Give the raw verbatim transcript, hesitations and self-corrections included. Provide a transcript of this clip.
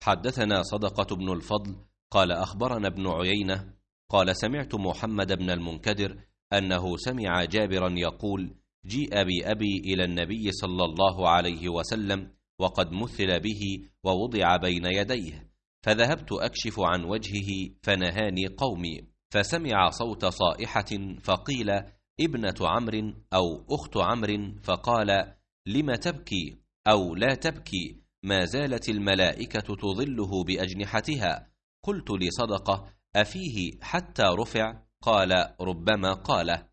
حدثنا صدقة بن الفضل قال أخبرنا ابن عيينة قال سمعت محمد بن المنكدر أنه سمع جابرا يقول جيء بأبي إلى النبي صلى الله عليه وسلم وقد مثل به ووضع بين يديه، فذهبت أكشف عن وجهه فنهاني قومي، فسمع صوت صائحة فقيل ابنة عمرو أو أخت عمرو، فقال لم تبكي أو لا تبكي، ما زالت الملائكة تظله بأجنحتها. قلت لصدقة أفيه حتى رفع؟ قال ربما قاله.